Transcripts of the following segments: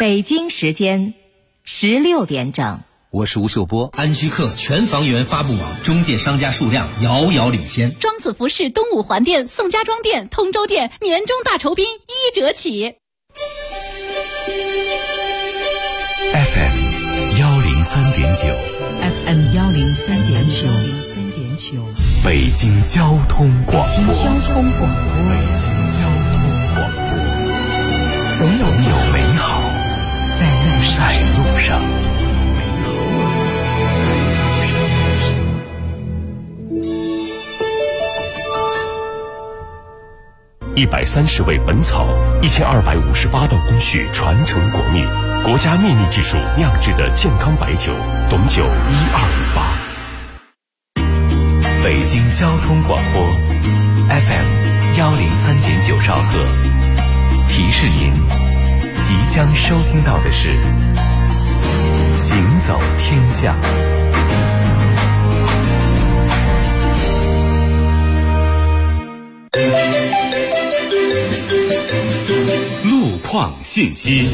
北京时间16点整。 我是吴秀波。 安居客全房源发布网中介商家数量遥遥领先。 庄子服饰东五环店、宋家庄店、通州店年终大酬宾1折起。 FM 103.9 FM 103.9 北京交通广播。 北京交通广播，总有美好在路上。 130味本草，1258道工序传承国秘，国家秘密技术酿制的健康白酒，董酒1258。 北京交通广播 FM 103.9兆赫，提示您即将收听到的是行走天下。 路况信息。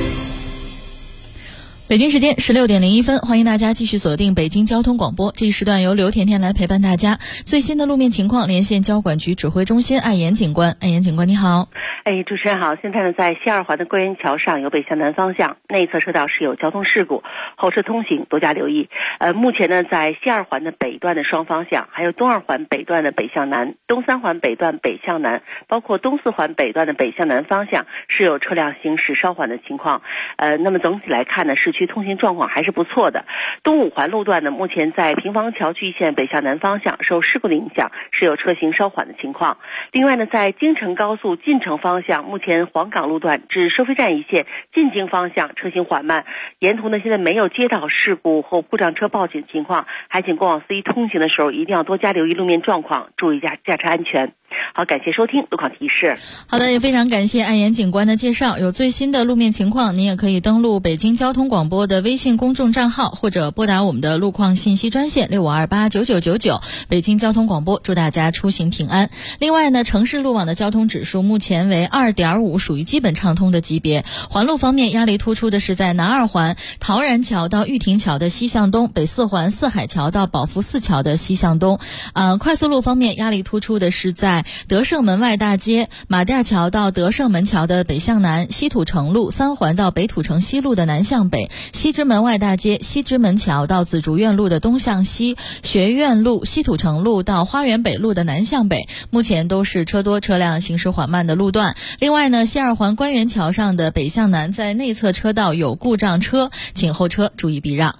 北京时间16点01分，欢迎大家继续锁定北京交通广播。这一时段由刘甜甜来陪伴大家。最新的路面情况，连线交管局指挥中心艾岩警官。艾岩警官你好。 主持人好。现在呢，在西二环的归仁桥上有北向南方向内侧车道是有交通事故，后车通行多加留意。目前呢，在西二环的北段的双方向，还有东二环北段的北向南、东三环北段北向南，包括东四环北段的北向南方向是有车辆行驶稍缓的情况。那么总体来看呢，市区通行状况还是不错的。东五环路段呢，目前在平房桥距线北向南方向受事故的影响，是有车行稍缓的情况。另外呢，在京承高速进城方向，目前黄岗路段至收费站一线进京方向车行缓慢，沿途呢现在没有接到事故或故障车报警情况，还请过往司机通行的时候一定要多加留意路面状况，注意驾车安全。好，感谢收听路况提示。 好的，也非常感谢艾岩警官的介绍。有最新的路面情况，您也可以登录北京交通广播的微信公众账号，或者拨打我们的路况信息专线65289999。北京交通广播祝大家出行平安。另外呢，城市路网的交通指数目前为2.5，属于基本畅通的级别。环路方面，压力突出的是在南二环陶然桥到玉亭桥的西向东，北四环四海桥到宝福寺桥的西向东。快速路方面，压力突出的是在德胜门外大街马甸桥到德胜门桥的北向南，西土城路三环到北土城西路的南向北，西直门外大街西直门桥到紫竹院路的东向西，学院路西土城路到花园北路的南向北，目前都是车多车辆行驶缓慢的路段。另外呢，西二环官园桥上的北向南在内侧车道有故障车，请后车注意避让。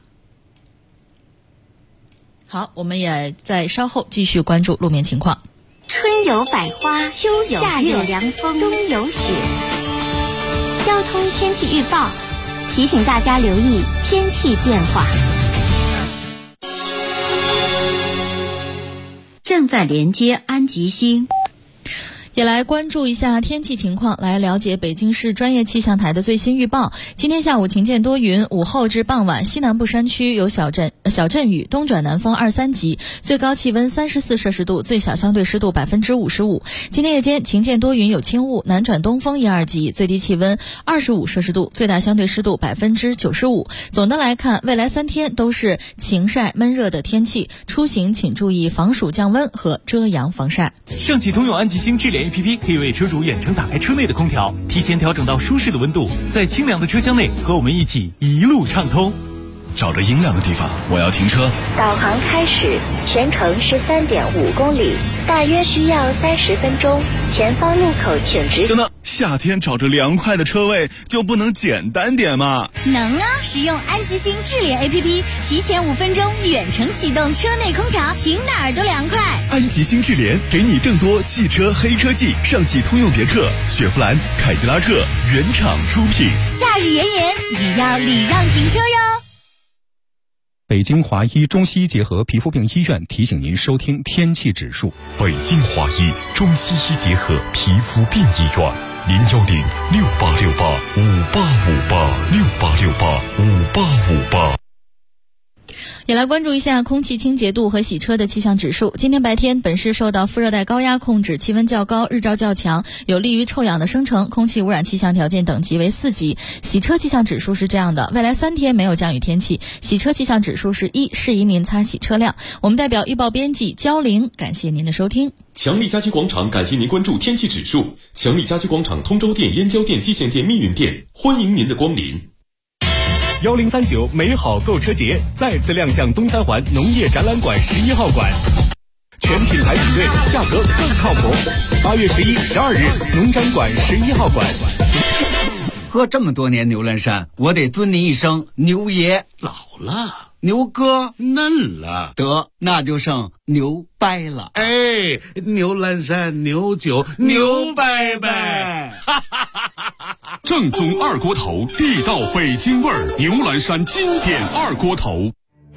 好，我们也在稍后继续关注路面情况。 春有百花，秋有夏有凉风，冬有雪。交通天气预报提醒大家留意天气变化。 正在连接安吉星。 也来关注一下天气情况，来了解北京市专业气象台的最新预报。今天下午晴见多云，午后至傍晚西南部山区有小阵雨，东转南风2-3级，最高气温34摄氏度，最小相对湿度55%。今天夜间晴见多云有轻雾，南转东风1-2级，最低气温25摄氏度，最大相对湿度95%。总的来看，未来3天都是晴晒闷热的天气，出行请注意防暑降温和遮阳防晒。 上汽通用安吉星智联APP 可以为车主远程打开车内的空调，提前调整到舒适的温度，在清凉的车厢内和我们一起一路畅通。 找着阴凉的地方，我要停车。 导航开始，全程13.5公里，大约需要30分钟。前方路口请直行。 等等，夏天找着凉快的车位就不能简单点吗？ 能啊！使用安吉星智联 APP， 提前5分钟远程启动车内空调，停哪儿都凉快。 安吉星智联给你更多汽车黑科技，上汽通用别克、雪佛兰、凯迪拉克原厂出品。 夏日炎炎，也要礼让停车哟。 北京华医中西医结合皮肤病医院提醒您收听天气指数。 北京华医中西医结合皮肤病医院0106868585868685858。 也来关注一下空气清洁度和洗车的气象指数。今天白天，本市受到副热带高压控制，气温较高，日照较强，有利于臭氧的生成，空气污染气象条件等级为4级。洗车气象指数是这样的，未来3天没有降雨天气，洗车气象指数是1，适宜您擦洗车辆。我们代表预报编辑焦玲，感谢您的收听。 强力家居广场感谢您关注天气指数。强力家居广场通州店、燕郊店、蓟县店、密云店，欢迎您的光临。 1039美好购车节再次亮相东三环农业展览馆11号馆，全品牌比对，价格更靠谱。8月11、12日，农展馆11号馆。 喝这么多年牛栏山，我得尊您一声牛爷。 老了， 牛哥嫩了， 得那就剩牛掰了。 哎，牛栏山牛酒牛掰掰。 正宗二锅头，地道北京味儿，牛栏山经典二锅头。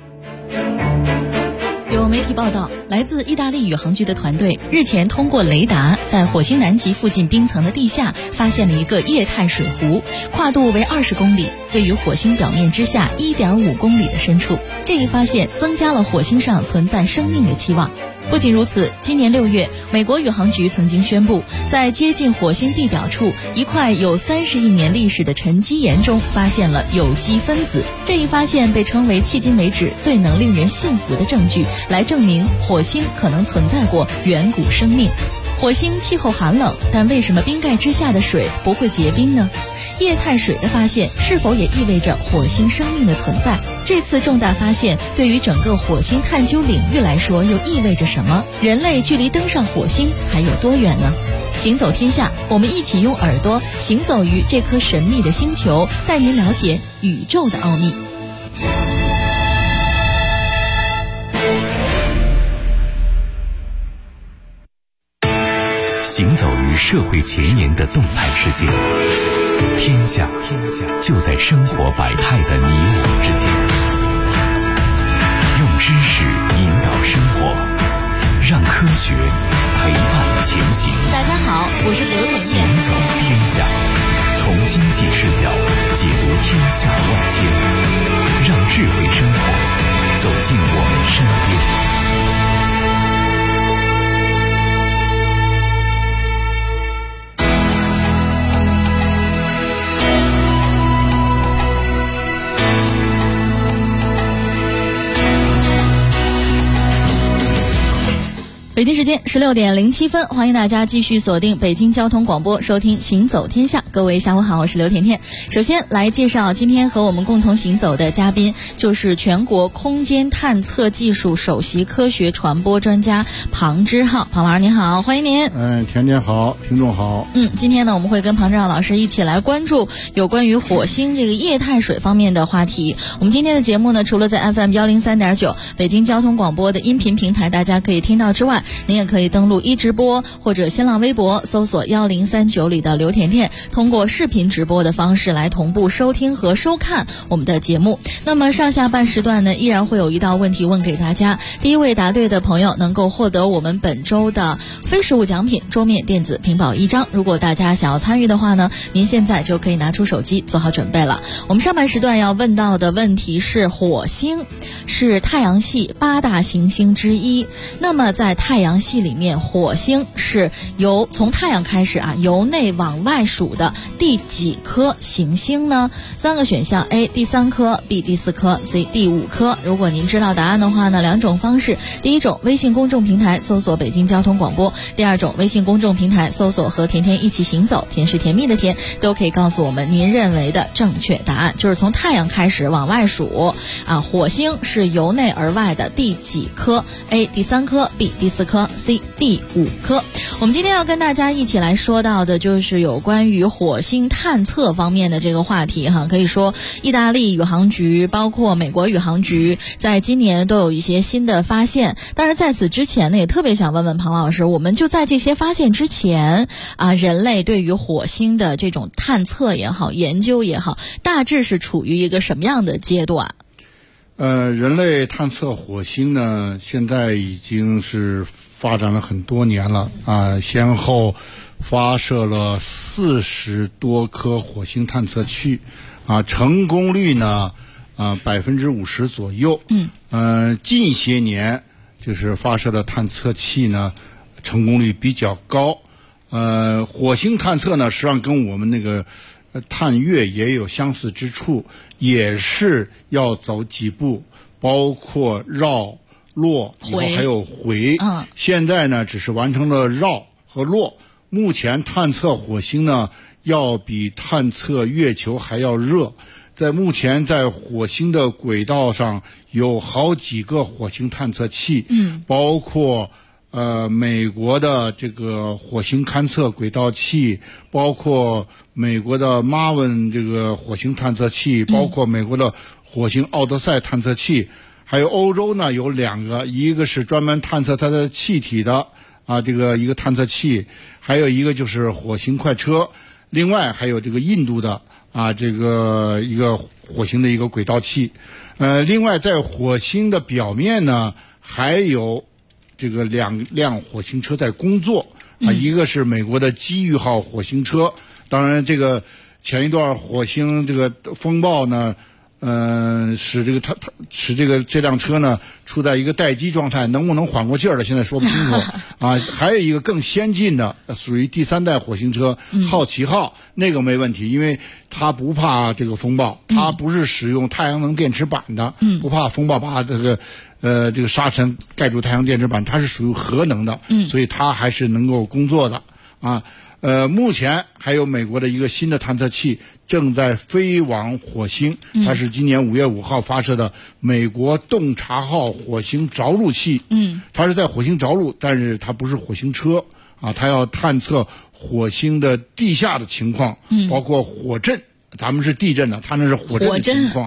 有媒体报道，来自意大利宇航局的团队日前通过雷达，在火星南极附近冰层的地下发现了一个液态水湖，跨度为20公里，位于火星表面之下1.5公里的深处。这一发现增加了火星上存在生命的期望。不仅如此，今年6月，美国宇航局曾经宣布，在接近火星地表处一块有30亿年历史的沉积岩中发现了有机分子。这一发现被称为迄今为止最能令人信服的证据，来证明火星可能存在过远古生命。火星气候寒冷，但为什么冰盖之下的水不会结冰呢？液态水的发现是否也意味着火星生命的存在？这次重大发现对于整个火星探究领域来说又意味着什么？人类距离登上火星还有多远呢？行走天下，我们一起用耳朵行走于这颗神秘的星球，带您了解宇宙的奥秘。 行走于社会前沿的动态世界，天下就在生活百态的你我之间。用知识引导生活，让科学陪伴前行。 大家好，我是刘甜甜。 行走天下，从经济视角解读天下万千，让智慧生活走进我们身边。 北京时间16点07分，欢迎大家继续锁定北京交通广播，收听行走天下。各位下午好，我是刘甜甜。首先来介绍今天和我们共同行走的嘉宾，就是全国空间探测技术首席科学传播专家庞之浩。庞老师您好，欢迎您。 甜甜好，听众好。 今天呢，我们会跟庞之浩老师一起来关注有关于火星这个液态水方面的话题。我们今天的节目呢，除了在 FM 103.9北京交通广播的音频平台大家可以听到之外，您也可以登录直播或者新浪微博搜索1039里的刘甜甜，通过视频直播的方式来同步收听和收看我们的节目。那么上下半时段呢，依然会有一道问题问给大家，第一位答对的朋友能够获得我们本周的非实物奖品桌面电子屏保1张。如果大家想要参与的话呢，您现在就可以拿出手机做好准备了。我们上半时段要问到的问题是，火星是太阳系8大行星之一，那么在太阳系里面，火星是从太阳开始由内往外数的第几颗行星呢？3个选项 A 第3颗， B 第4颗， C 第5颗。如果您知道答案的话呢，2种方式，第一种微信公众平台搜索北京交通广播，第二种微信公众平台搜索和甜甜一起行走，甜是甜蜜的甜，都可以告诉我们您认为的正确答案，就是从太阳开始往外数火星是由内而外的第几颗？ A 第3颗， B 第4颗， C 第5颗。我们今天要跟大家一起来说到的就是有关于火星探测方面的这个话题可以说意大利宇航局包括美国宇航局在今年都有一些新的发现。当然在此之前呢，也特别想问问庞老师，我们就在这些发现之前人类对于火星的这种探测也好，研究也好，大致是处于一个什么样的阶段？ 人类探测火星呢，现在已经是发展了很多年了先后发射了40多颗火星探测器成功率呢 50%左右。近些年就是发射的探测器呢，成功率比较高。火星探测呢，实际上跟我们那个探月也有相似之处，也是要走几步，包括绕、落，以后还有回。现在呢，只是完成了绕和落。目前探测火星呢，要比探测月球还要热。目前在火星的轨道上有好几个火星探测器，包括美国的这个火星勘测轨道器，包括美国的 Marvin 这个火星探测器，包括美国的火星奥德赛探测器，还有欧洲呢有2个，一个是专门探测它的气体的这个一个探测器，还有一个就是火星快车，另外还有这个印度的这个一个火星的一个轨道器。另外在火星的表面呢，还有这个2辆火星车在工作一个是美国的机遇号火星车，当然这个前一段火星这个风暴呢，使这辆车呢处在一个待机状态，能不能缓过劲儿了，现在说不清楚还有一个更先进的，属于第3代火星车好奇号，那个没问题，因为它不怕这个风暴，它不是使用太阳能电池板的，不怕风暴把这个沙尘盖住太阳电池板，它是属于核能的，所以它还是能够工作的目前还有美国的一个新的探测器正在飞往火星，它是今年5月5号发射的美国洞察号火星着陆器。它是在火星着陆，但是它不是火星车它要探测火星的地下的情况，包括火震，咱们是地震的，它那是火震的情况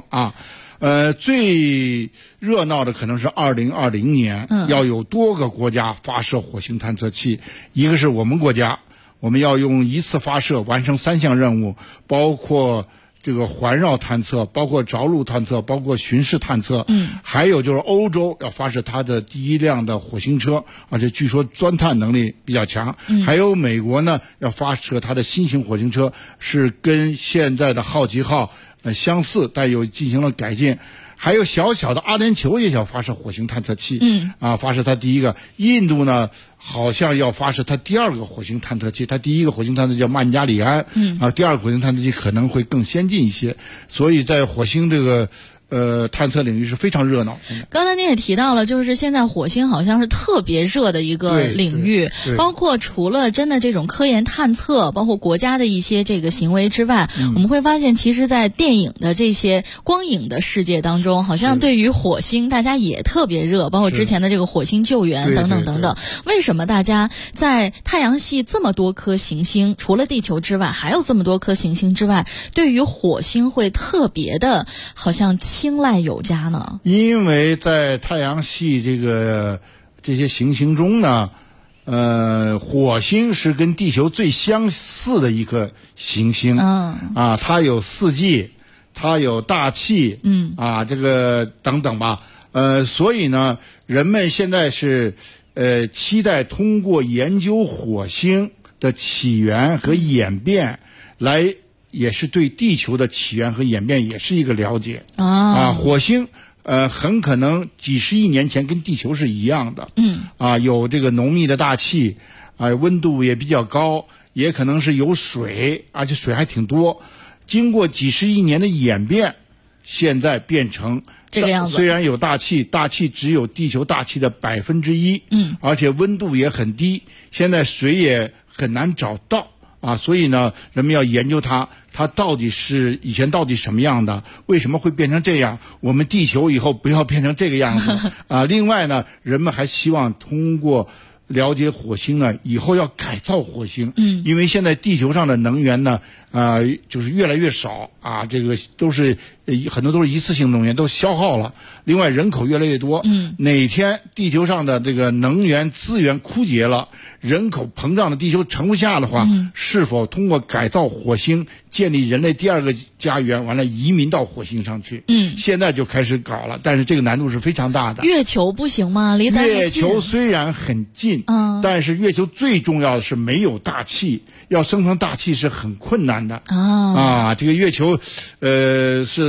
最热闹的可能是2020年，要有多个国家发射火星探测器，一个是我们国家。我们要用一次发射完成3项任务，包括这个环绕探测，包括着陆探测，包括巡视探测。还有就是欧洲要发射它的第1辆的火星车，而且据说钻探能力比较强。还有美国呢要发射它的新型火星车，是跟现在的好奇号相似，但又进行了改进。还有小小的阿联酋也想发射火星探测器，发射它第1个。印度呢好像要发射它第2个火星探测器，它第1个火星探测器叫曼加里安，第2个火星探测器可能会更先进一些，所以在火星这个探测领域是非常热闹。 刚才您也提到了，就是现在火星好像是特别热的一个领域，包括除了真的这种科研探测，包括国家的一些这个行为之外，我们会发现其实在电影的这些光影的世界当中，好像对于火星大家也特别热，包括之前的这个火星救援等等等等。为什么大家在太阳系这么多颗行星，除了地球之外还有这么多颗行星之外，对于火星会特别的好像青睐有加呢？ 因为在太阳系这些行星中呢，火星是跟地球最相似的一个行星。它有4季，它有大气，这个等等吧。所以呢，人们现在是期待通过研究火星的起源和演变来。也是对地球的起源和演变也是一个了解火星很可能几十亿年前跟地球是一样的，有这个浓密的大气，温度也比较高，也可能是有水，而且水还挺多。经过几十亿年的演变，现在变成这个样子。 虽然有大气，大气只有地球大气的1%，而且温度也很低，现在水也很难找到。所以呢，人们要研究它到底是以前到底什么样的，为什么会变成这样？我们地球以后不要变成这个样子另外呢，人们还希望通过了解火星呢，以后要改造火星，因为现在地球上的能源呢，就是越来越少这个都是很多都是一次性能源都消耗了。另外人口越来越多，哪天地球上的这个能源资源枯竭了，人口膨胀的地球盛不下的话，是否通过改造火星建立人类第2个家园，完了移民到火星上去？现在就开始搞了，但是这个难度是非常大的。 月球不行吗？离咱月球虽然很近，但是月球最重要的是没有大气，要生成大气是很困难的。这个月球是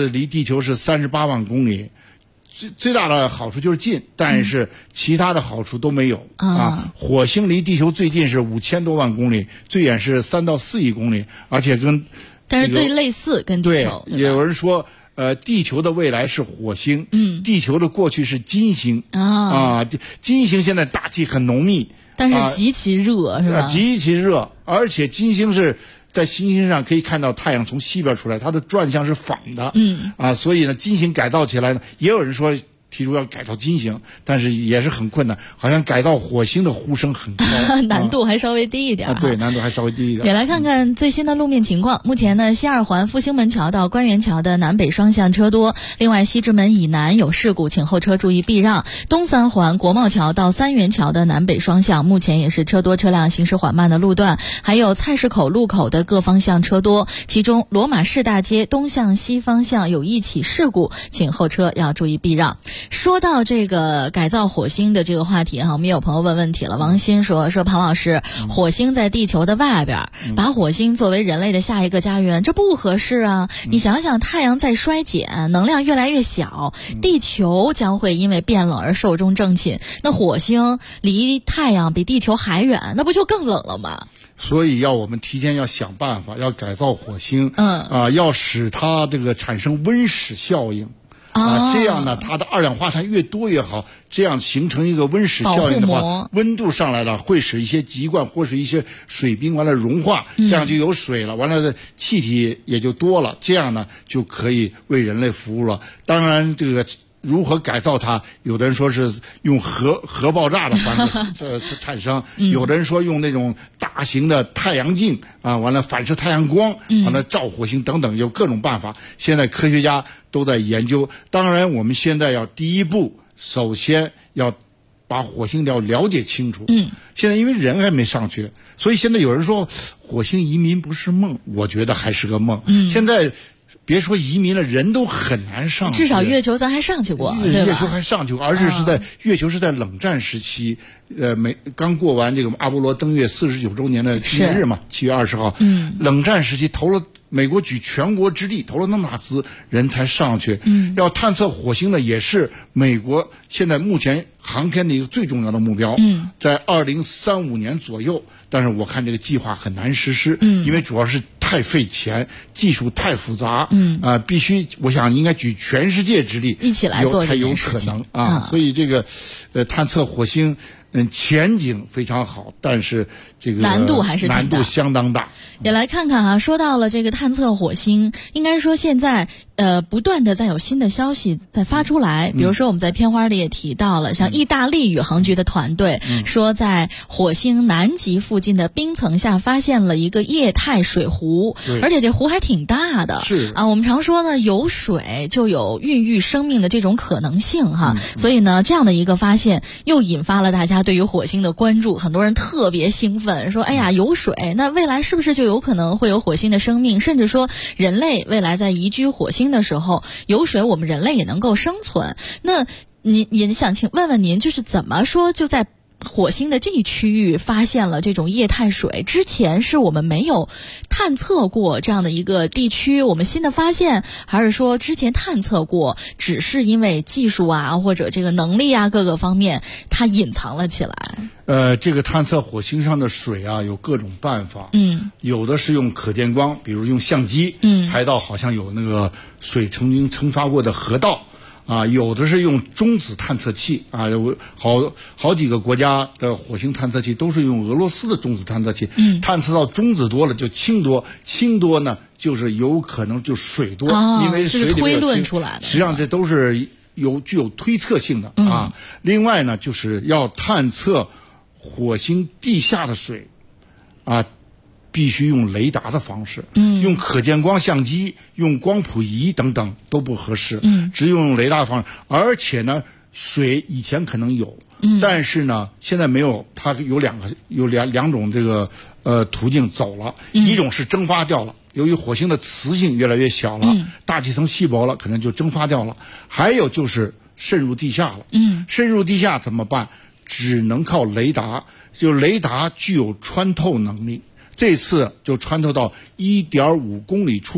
是离地球是38万公里，最大的好处就是近，但是其他的好处都没有啊。火星离地球最近是5000多万公里，最远是3到4亿公里，而且但是最类似跟地球。 对，有人说地球的未来是火星，地球的过去是金星金星现在大气很浓密， 但是极其热，是吧？ 极其热，而且金星是在行星上可以看到太阳从西边出来，它的转向是反的，所以呢，金星改造起来呢，也有人说提出要改造金星，但是也是很困难，好像改造火星的呼声很高， 难度还稍微低一点。 对，难度还稍微低一点。 也来看看最新的路面情况。目前呢，西二环复兴门桥到官园桥的南北双向车多，另外西直门以南有事故，请后车注意避让。东三环国贸桥到三元桥的南北双向目前也是车多车辆行驶缓慢的路段，还有菜市口路口的各方向车多，其中罗马市大街东向西方向有一起事故，请后车要注意避让。说到这个改造火星的这个话题我们有朋友问问题了。王鑫说庞老师，火星在地球的外边，把火星作为人类的下一个家园，这不合适啊！你想想，太阳在衰减，能量越来越小，地球将会因为变冷而寿终正寝，那火星离太阳比地球还远，那不就更冷了吗？ 所以我们提前要想办法，要改造火星，要使它这个产生温室效应。这样呢，它的二氧化碳越多越好，这样形成一个温室效应的话，温度上来了，会使一些极冠或是一些水冰完了融化，这样就有水了，完了气体也就多了，这样呢就可以为人类服务了。当然这个如何改造它，有的人说是用核爆炸的方式产生，有的人说用那种大型的太阳镜完了反射太阳光，完了照火星等等，有各种办法。现在科学家都在研究。当然我们现在要第一步，首先要把火星要了解清楚。现在因为人还没上去，所以现在有人说火星移民不是梦，我觉得还是个梦。现在别说移民了，人都很难上去。 至少月球咱还上去过，对吧？ 月球还上去过，而且是在月球是在冷战时期，刚过完这个阿波罗登月49周年的纪念日嘛，7月20号。冷战时期投了美国举全国之力投了那么大资，人才上去。要探测火星呢，也是美国现在目前航天的一个最重要的目标。在2035年左右，但是我看这个计划很难实施，因为主要是太费钱，技术太复杂，必须我想应该举全世界之力一起来做才有可能所以这个探测火星前景非常好，但是这个难度还是难度相当大。 也来看看说到了这个探测火星，应该说现在不断的在有新的消息在发出来，比如说我们在片花里也提到了，像意大利宇航局的团队说在火星南极附近的冰层下发现了一个液态水湖，而且这湖还挺大的。 是我们常说呢，有水就有孕育生命的这种可能性所以呢，这样的一个发现又引发了大家对于火星的关注，很多人特别兴奋，说哎呀，有水，那未来是不是就有可能会有火星的生命？甚至说人类未来在移居火星的时候，有水我们人类也能够生存。那您也想问问您，就是怎么说就在火星的这一区域发现了这种液态水？之前是我们没有探测过这样的一个地区，我们新的发现，还是说之前探测过，只是因为技术或者这个能力各个方面它隐藏了起来？ 这个探测火星上的水有各种办法。有的是用可见光，比如用相机拍到好像有那个水曾经冲刷过的河道。有的是用中子探测器有好几个国家的火星探测器都是用俄罗斯的中子探测器，探测到中子多了就氢多，氢多呢就是有可能就水多，因为水里面有氢， 推论出来的。 实际上这都是具有推测性的另外呢，就是要探测火星地下的水必须用雷达的方式，用可见光相机、用光谱仪等等都不合适，只用雷达的方式。而且呢，水以前可能有，但是呢，现在没有。它有两种这个途径走了，一种是蒸发掉了，由于火星的磁性越来越小了，大气层稀薄了，可能就蒸发掉了。还有就是渗入地下了，渗入地下怎么办？只能靠雷达，就雷达具有穿透能力。这次就穿透到1.5公里处，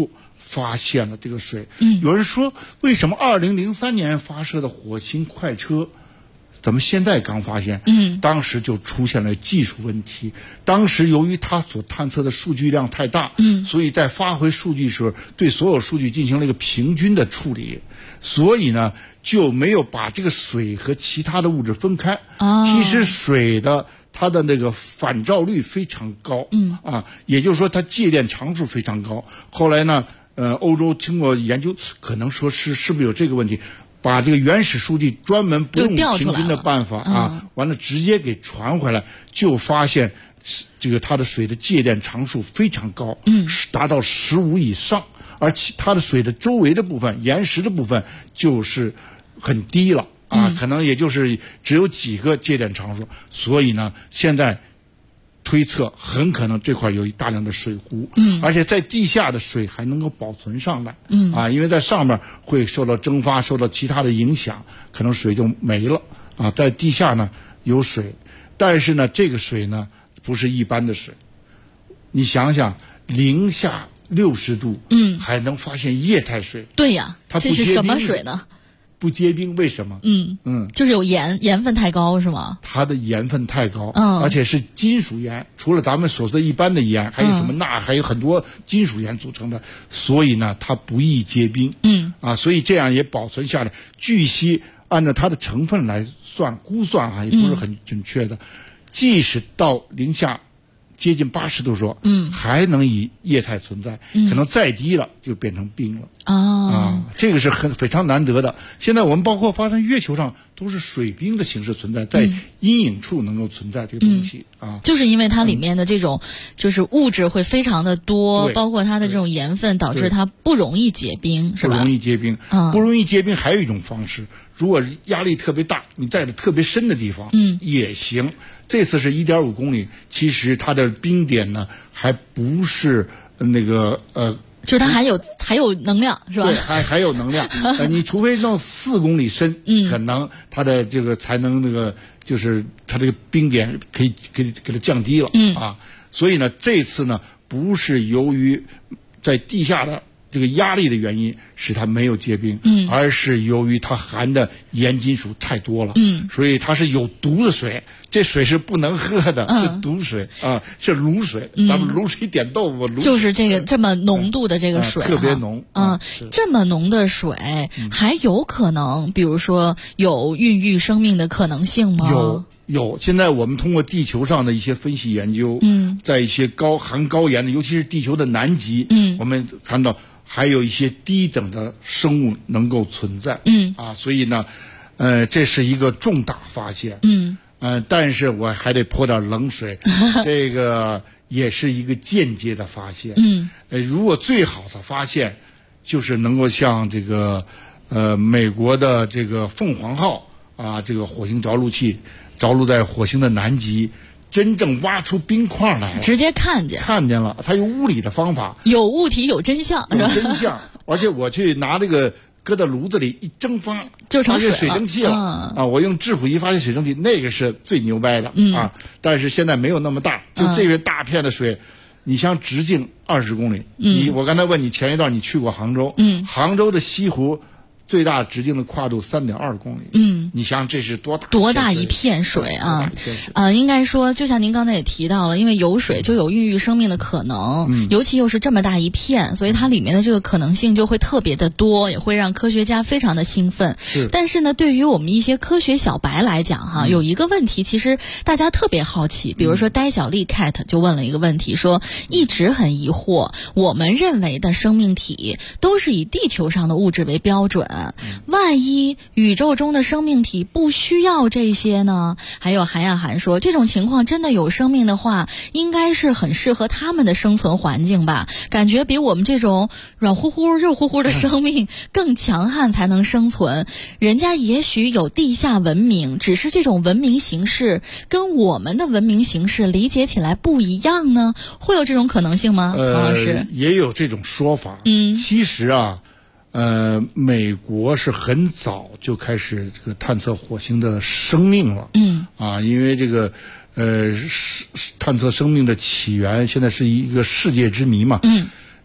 发现了这个水。有人说，为什么2003年发射的火星快车，咱们现在刚发现？当时就出现了技术问题。当时由于它所探测的数据量太大，所以在发回数据时，对所有数据进行了一个平均的处理，所以呢，就没有把这个水和其他的物质分开。其实水的它的那个反照率非常高，也就是说它介电常数非常高。后来呢，欧洲经过研究，可能说是不是有这个问题，把这个原始数据专门不用平均的办法完了直接给传回来，就发现这个它的水的介电常数非常高，达到15以上，而其他的水的周围的部分、岩石的部分就是很低了。可能也就是只有几个介电常数，所以呢，现在推测很可能这块有大量的水湖，而且在地下的水还能够保存上来，因为在上面会受到蒸发、受到其他的影响，可能水就没了在地下呢有水，但是呢，这个水呢不是一般的水，你想想零下60度，还能发现液态水， 对呀， 它这是什么水呢？ 不结冰，为什么？ 就是有盐分太高是吗？ 它的盐分太高，而且是金属盐，除了咱们所说的一般的盐，还有什么钠，还有很多金属盐组成的，所以呢，它不易结冰。所以这样也保存下来。据悉，按照它的成分来估算也不是很准确的，即使到零下接近80度说，还能以液态存在，可能再低了就变成冰了。这个是非常难得的。现在我们包括发现月球上都是水冰的形式存在，在阴影处能够存在这个东西就是因为它里面的这种就是物质会非常的多，包括它的这种盐分，导致它不容易结冰，是吧？ 不容易结冰，不容易结冰还有一种方式，如果压力特别大，你在的特别深的地方，也行。这次是1.5公里，其实它的冰点呢还不是那个就是它还有能量，是吧？ 对，还有能量。你除非弄4公里深，可能它的这个才能那个，就是它这个冰点可以给它降低了所以呢，这次呢不是由于在地下的这个压力的原因使它没有结冰，而是由于它含的盐金属太多了，所以它是有毒的水，这水是不能喝的，是毒水是卤水，咱们卤水点豆腐， 就是这个这么浓度的这个水， 特别浓， 这么浓的水还有可能，比如说有孕育生命的可能性吗？ 有，现在我们通过地球上的一些分析研究，在一些含高盐的，尤其是地球的南极，我们看到还有一些低等的生物能够存在，所以呢，这是一个重大发现，但是我还得泼点冷水，这个也是一个间接的发现，如果最好的发现就是能够像这个美国的这个凤凰号这个火星着陆器着陆在火星的南极，真正挖出冰块来了， 直接看见了，它有物理的方法， 有物体有真相， 有真相。而且我去拿这个搁到炉子里一蒸发， 就成水蒸气了我用质谱仪发现水蒸气，那个是最牛掰的但是现在没有那么大，就这个大片的水，你像直径20公里，我刚才问你前一段你去过杭州，杭州的西湖最大直径的跨度3.2公里，你想这是多大一片水应该说，就像您刚才也提到了，因为有水就有孕育生命的可能，尤其又是这么大一片，所以它里面的这个可能性就会特别的多，也会让科学家非常的兴奋。但是呢，对于我们一些科学小白来讲有一个问题，其实大家特别好奇，比如说呆小丽 cat 就问了一个问题，说一直很疑惑，我们认为的生命体都是以地球上的物质为标准，万一宇宙中的生命体不需要这些呢？还有韩亚涵说，这种情况真的有生命的话，应该是很适合他们的生存环境吧，感觉比我们这种软乎乎肉乎乎的生命更强悍才能生存。人家也许有地下文明，只是这种文明形式跟我们的文明形式理解起来不一样呢？会有这种可能性吗？王老师也有这种说法。其实美国是很早就开始这个探测火星的生命了。因为这个探测生命的起源现在是一个世界之谜嘛。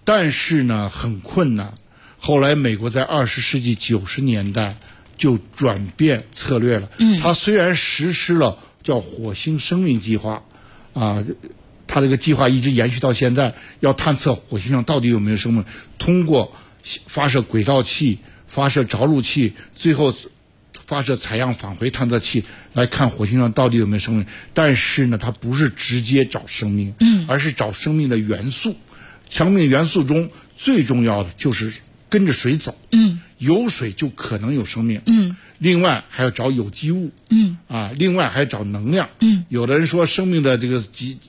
但是呢很困难。后来美国在20世纪90年代就转变策略了。它虽然实施了叫火星生命计划啊，它这个计划一直延续到现在，要探测火星上到底有没有生命，通过发射轨道器、发射着陆器，最后发射采样返回探测器来看火星上到底有没有生命。但是呢，它不是直接找生命，而是找生命的元素。生命元素中最重要的就是跟着水走，有水就可能有生命，另外还要找有机物，另外还要找能量，有的人说生命的这个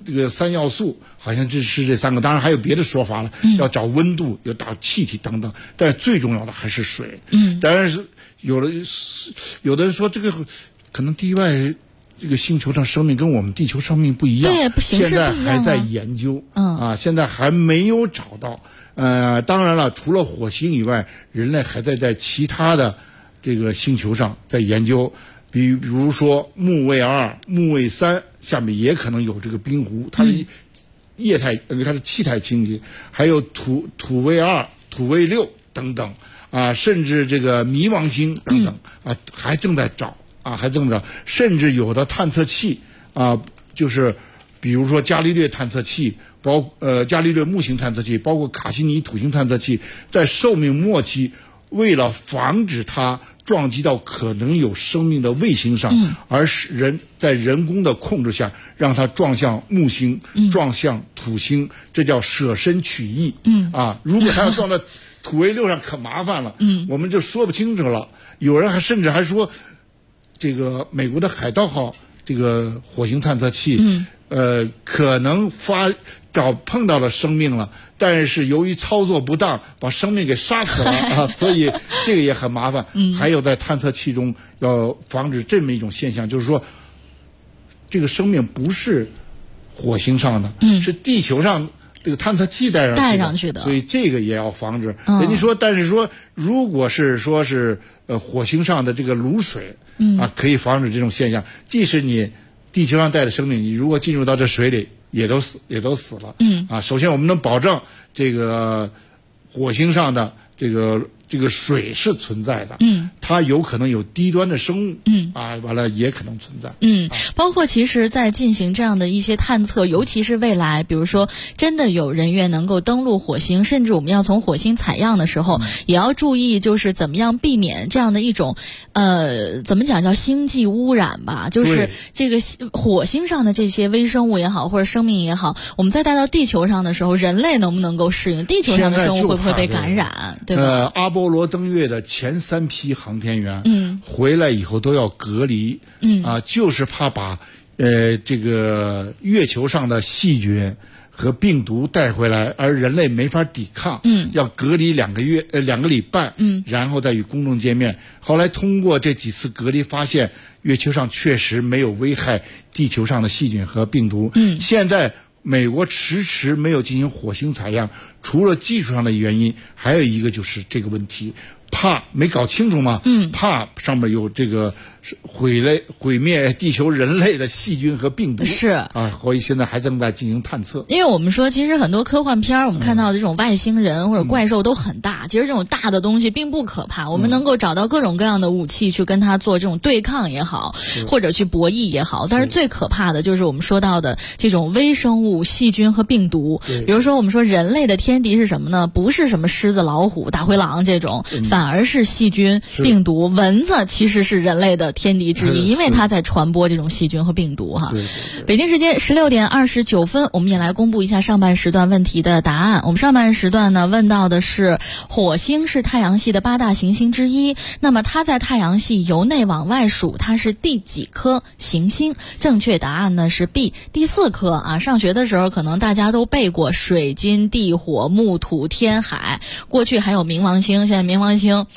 3要素好像是这3个，当然还有别的说法了，要找温度，要找气体等等，但最重要的还是水。当然是有的人说这个可能地外这个星球上生命跟我们地球生命不一样， 对，形式不一样啊， 现在还在研究，现在还没有找到。当然了，除了火星以外，人类还在其他的这个星球上在研究，比如说木卫2、木卫3下面也可能有这个冰湖，它是液态，它是气态氢气，还有土卫2、土卫6等等甚至这个冥王星等等还正在找甚至有的探测器就是比如说伽利略探测器，伽利略木星探测器，包括卡西尼土星探测器，在寿命末期，为了防止它撞击到可能有生命的卫星上，而使在人工的控制下，让它撞向木星，撞向土星，这叫舍身取义。如果它要撞到土卫6上，可麻烦了。我们就说不清楚了。有人甚至还说，这个美国的海盗号这个火星探测器，可能碰到了生命了，但是由于操作不当，把生命给杀死了所以这个也很麻烦。还有在探测器中要防止这么一种现象，就是说，这个生命不是火星上的，是地球上这个探测器带上去的，所以这个也要防止。人家说，但是说，如果是火星上的这个卤水可以防止这种现象。即使你地球上带的生命，你如果进入到这水里，也都死了。首先我们能保证这个火星上的这个水是存在的，它有可能有低端的生物，完了也可能存在。 包括其实在进行这样的一些探测，尤其是未来，比如说真的有人员能够登陆火星，甚至我们要从火星采样的时候，也要注意就是怎么样避免这样的一种怎么讲叫星际污染吧，就是这个火星上的这些微生物也好，或者生命也好，我们再带到地球上的时候，人类能不能够适应？地球上的生物会不会被感染？对吧？ 阿波罗登月的前3批航天员，回来以后都要隔离，就是怕把这个月球上的细菌和病毒带回来，而人类没法抵抗，要隔离2个礼拜，然后再与公众见面。后来通过这几次隔离，发现月球上确实没有危害地球上的细菌和病毒。现在美国迟没有进行火星采样，除了技术上的原因，还有一个就是这个问题，怕没搞清楚嘛，怕上面有这个毁灭地球人类的细菌和病毒，所以现在还正在进行探测。 因为我们说，其实很多科幻片我们看到的这种外星人或者怪兽都很大，其实这种大的东西并不可怕，我们能够找到各种各样的武器去跟它做这种对抗也好，或者去博弈也好。但是最可怕的就是我们说到的这种微生物、细菌和病毒。比如说，我们说人类的天敌是什么呢？不是什么狮子、老虎、大灰狼这种，反而是细菌、病毒。蚊子其实是人类的天敌之一，因为它在传播这种细菌和病毒哈。北京时间16点29分，我们也来公布一下上半时段问题的答案。我们上半时段呢问到的是火星是太阳系的8大行星之一，那么它在太阳系由内往外数，它是第几颗行星？正确答案呢是 B， 第4颗啊。上学的时候可能大家都背过水金地火木土天海，过去还有冥王星，现在冥王星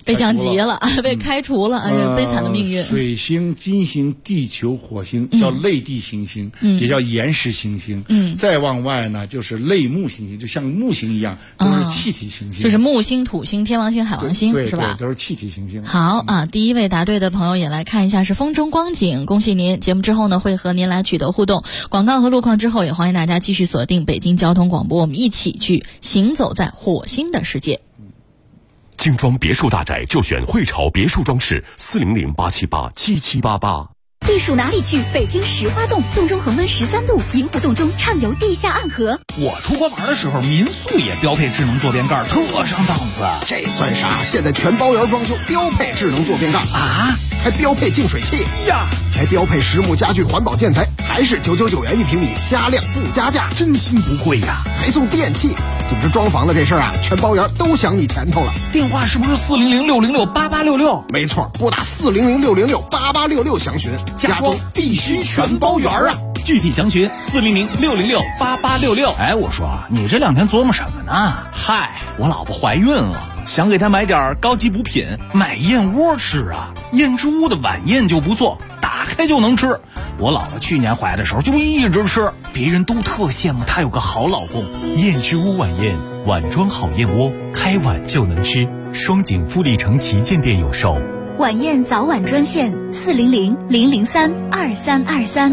被降级了，被开除了，哎呀，悲惨的命运。 水星、金星、地球、火星叫类地行星，也叫岩石行星。再往外呢，就是类木行星，就像木星一样，都是气体行星。 就是木星、土星、天王星、海王星， 对， 是吧？ 对，都是气体行星。 好啊，第一位答对的朋友也来看一下是风中光景，恭喜您！节目之后呢，会和您来取得互动。广告和路况之后，也欢迎大家继续锁定北京交通广播，我们一起去行走在火星的世界。 精装别墅大宅就选汇潮别墅装饰，400-878-7788。 避暑哪里去？北京石花洞，洞中恒温13度，银湖洞中畅游地下暗河。 我出国玩的时候，民宿也标配智能坐便盖，特上档次。 这算啥？现在全包圆装修标配智能坐便盖啊，还标配净水器呀，还标配实木家具环保建材，还是999元1平米，加量不加价， 真心不贵呀！ 还送电器。总之装房的这事儿啊，全包圆都想你前头了。 电话是不是400-606-8866？ 没错，拨打400-606-8866详询。家装必须全包圆啊！ 具体详询400-606-8866。 哎，我说你这2天琢磨什么呢？ 嗨，我老婆怀孕了，想给她买点高级补品， 买燕窝吃啊。燕之屋的晚宴就不错，打开就能吃。我老婆去年怀的时候就一直吃，别人都特羡慕她有个好老公。 燕之屋晚宴，碗装好燕窝，开碗就能吃。双井富力城旗舰店有售。 晚宴早晚专线400-003-2323。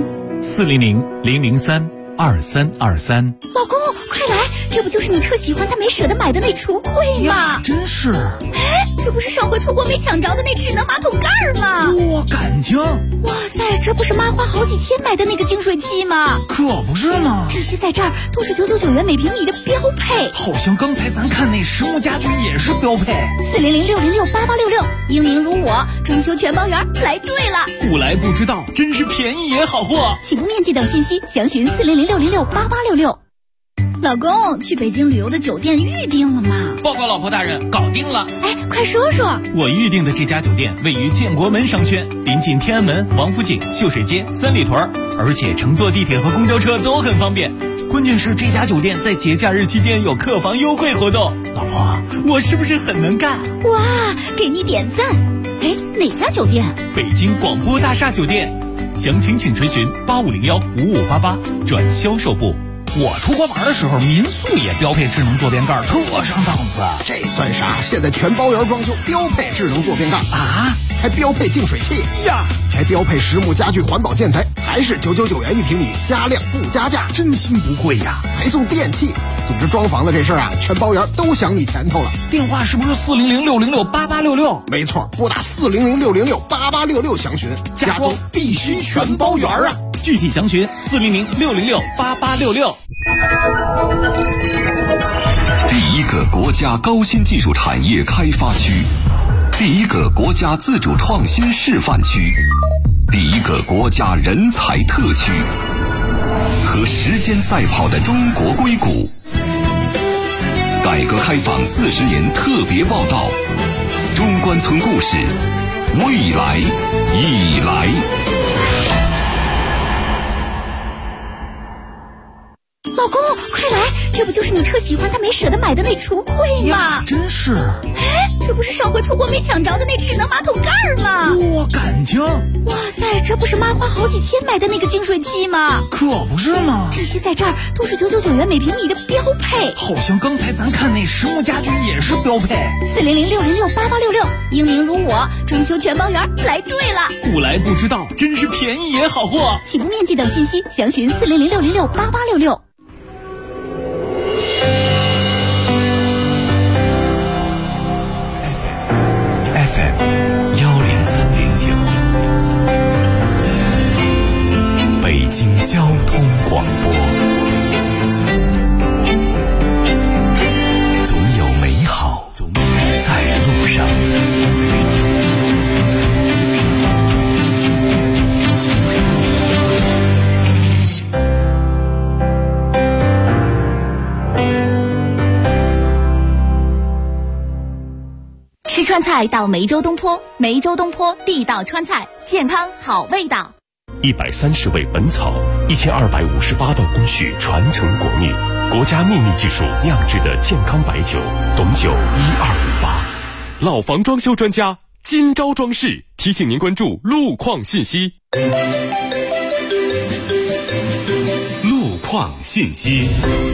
400-003-2323。 老公，快来！这不就是你特喜欢但没舍得买的那橱柜吗？ 真是！ 哎，这不是上回出国没抢着的那智能马桶盖吗？ 我感情！ 哇塞，这不是妈花好几千买的那个净水器吗？ 可不是嘛！ 这些在这儿都是999元每平米的标配。 好像刚才咱看那实木家具也是标配。 400-606-8866，英明如我，装修全包圆，来对了。 不来不知道，真是便宜也好货。 起步面积等信息详询400-606-8866。老公，去北京旅游的酒店预定了吗？ 报告老婆大人，搞定了。 哎，快说说。 我预定的这家酒店位于建国门商圈，临近天安门、王府井、秀水街、三里屯，而且乘坐地铁和公交车都很方便。关键是这家酒店在节假日期间有客房优惠活动。老婆，我是不是很能干？ 哇，给你点赞。哎，哪家酒店？ 北京广播大厦酒店。详情请垂询8501-5588转销售部。 我出国玩的时候，民宿也标配智能坐便盖，特上档次。 这算啥？现在全包圆装修标配智能坐便盖啊，还标配净水器呀，还标配实木家具环保建材，还是999元1平米，加量不加价， 真心不贵呀！ 还送电器。总之装房的这事儿啊，全包圆都想你前头了。 电话是不是400-606-8866？ 没错，拨打400-606-8866详询。家装必须全包圆啊！ 具体详询400-606-8866。 第一个国家高新技术产业开发区，第一个国家自主创新示范区，第一个国家人才特区，和时间赛跑的中国硅谷。改革开放40年特别报道，中关村故事，未来已来。 老公，快来！这不就是你特喜欢但没舍得买的那橱柜吗？ 真是！ 哎，这不是上回出国没抢着的那智能马桶盖吗？ 我感情！ 哇塞，这不是妈花好几千买的那个净水器吗？ 可不是嘛！ 这些在这儿都是999元每平米的标配。 好像刚才咱看那实木家具也是标配。 400-606-8866，英明如我，装修全包圆，来对了。 不来不知道，真是便宜也好货。 起步面积等信息详询400-606-8866。 北京交通广播，总有美好在路上。 吃川菜到梅州东坡，梅州东坡地道川菜，健康好味道。 130味本草，1258道工序传承国秘，国家秘密技术酿制的健康白酒，董酒1258。 老房装修专家金招装饰提醒您关注路况信息。路况信息。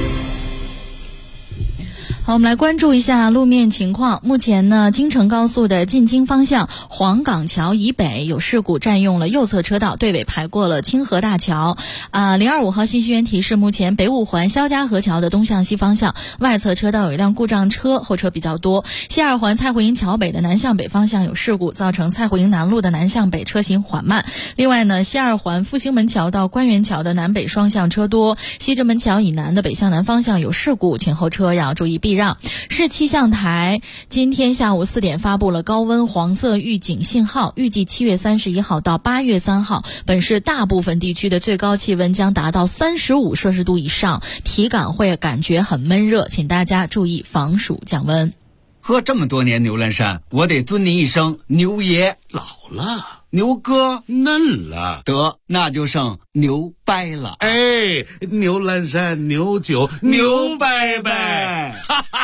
好，我们来关注一下路面情况。目前呢，京承高速的进京方向黄岗桥以北有事故，占用了右侧车道，队尾排过了清河大桥。025号信息源提示，目前北五环肖家河桥的东向西方向外侧车道有一辆故障车，后车比较多。西二环蔡胡营桥北的南向北方向有事故，造成蔡胡营南路的南向北车行缓慢。另外呢，西二环复兴门桥到官园桥的南北双向车多，西直门桥以南的北向南方向有事故，前后车要注意避让。市气象台今天下午4点发布了高温黄色预警信号，预计7月31号到8月3号，本市大部分地区的最高气温将达到35摄氏度以上，体感会感觉很闷热，请大家注意防暑降温。 喝这么多年牛栏山，我得尊您一声牛爷。 老了， 牛哥嫩了， 得那就剩牛掰了。 哎，牛栏山牛酒牛掰掰。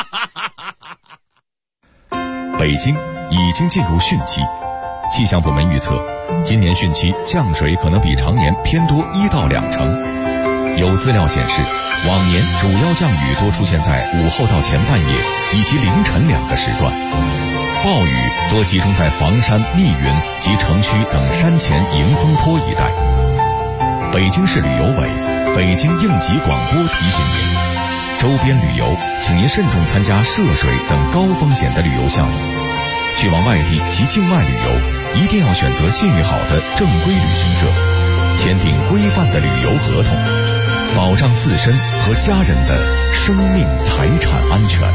北京已经进入汛期，气象部门预测，今年汛期降水可能比常年偏多1到2成。有资料显示，往年主要降雨多出现在午后到前半夜以及凌晨2个时段，暴雨多集中在房山、密云及城区等山前迎风坡一带。北京市旅游委、北京应急广播提醒您，周边旅游请您慎重参加涉水等高风险的旅游项目。去往外地及境外旅游，一定要选择信誉好的正规旅行社，签订规范的旅游合同，保障自身和家人的生命财产安全。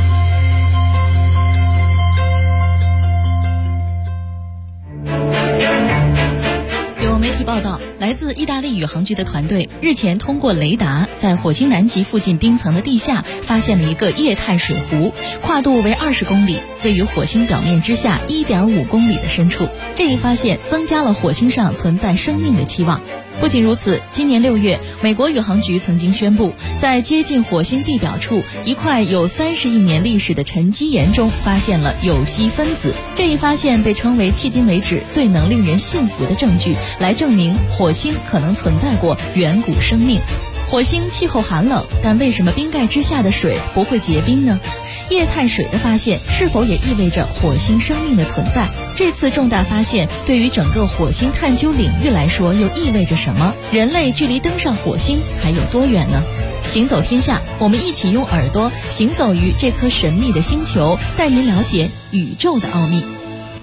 有媒体报道，来自意大利宇航局的团队日前通过雷达，在火星南极附近冰层的地下发现了一个液态水湖，跨度为20公里，位于火星表面之下1.5公里的深处。这一发现增加了火星上存在生命的期望。不仅如此，今年6月，美国宇航局曾经宣布，在接近火星地表处一块有30亿年历史的沉积岩中发现了有机分子。这一发现被称为迄今为止最能令人信服的证据，来证明火星可能存在过远古生命。火星气候寒冷，但为什么冰盖之下的水不会结冰呢？液态水的发现是否也意味着火星生命的存在？这次重大发现对于整个火星探究领域来说又意味着什么？人类距离登上火星还有多远呢？行走天下，我们一起用耳朵行走于这颗神秘的星球，带您了解宇宙的奥秘。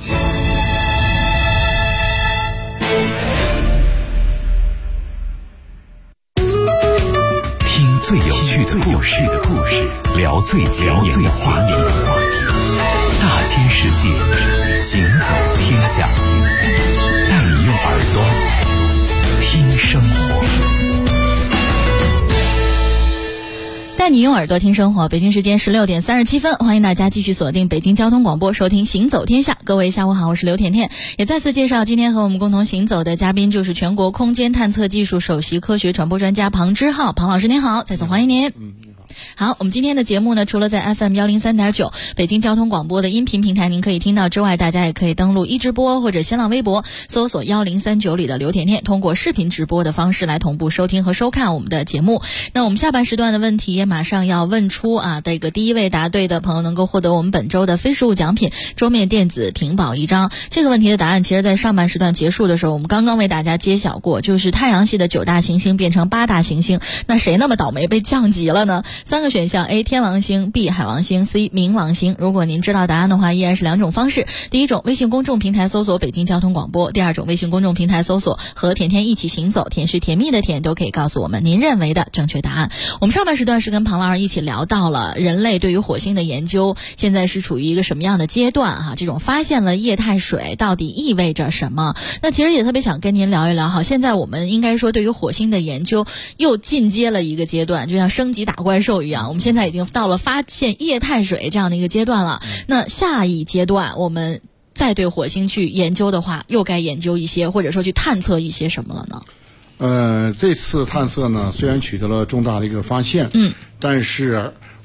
最有趣的故事，聊最前沿的话题，大千世界，行走天下，带你用耳朵听生活。 带你用耳朵听生活。北京时间16点37分，欢迎大家继续锁定北京交通广播，收听行走天下。各位下午好，我是刘甜甜。也再次介绍今天和我们共同行走的嘉宾，就是全国空间探测技术首席科学传播专家庞之浩。庞老师您好，再次欢迎您。好，我们今天的节目呢，除了在 FM 103.9北京交通广播的音频平台您可以听到之外，大家也可以登录一直播或者新浪微博搜索1039里的刘甜甜，通过视频直播的方式来同步收听和收看我们的节目。那我们下半时段的问题也马上要问出啊，这个第一位答对的朋友能够获得我们本周的非实物奖品桌面电子屏保1张。这个问题的答案其实在上半时段结束的时候我们刚刚为大家揭晓过，就是太阳系的9大行星变成8大行星，那谁那么倒霉被降级了呢？3个选项 A 天王星， B 海王星， C 冥王星。如果您知道答案的话，依然是2种方式。第一种，微信公众平台搜索北京交通广播；第二种，微信公众平台搜索和甜甜一起行走，甜是甜蜜的甜，都可以告诉我们您认为的正确答案。我们上半时段是跟庞老师一起聊到了人类对于火星的研究现在是处于一个什么样的阶段啊？这种发现了液态水到底意味着什么？那其实也特别想跟您聊一聊哈，现在我们应该说对于火星的研究又进阶了一个阶段，就像升级打怪兽一样，我们现在已经到了发现液态水这样的一个阶段了。那下一阶段我们再对火星去研究的话，又该研究一些或者说去探测一些什么了呢？ 这次探测呢，虽然取得了重大的一个发现，但是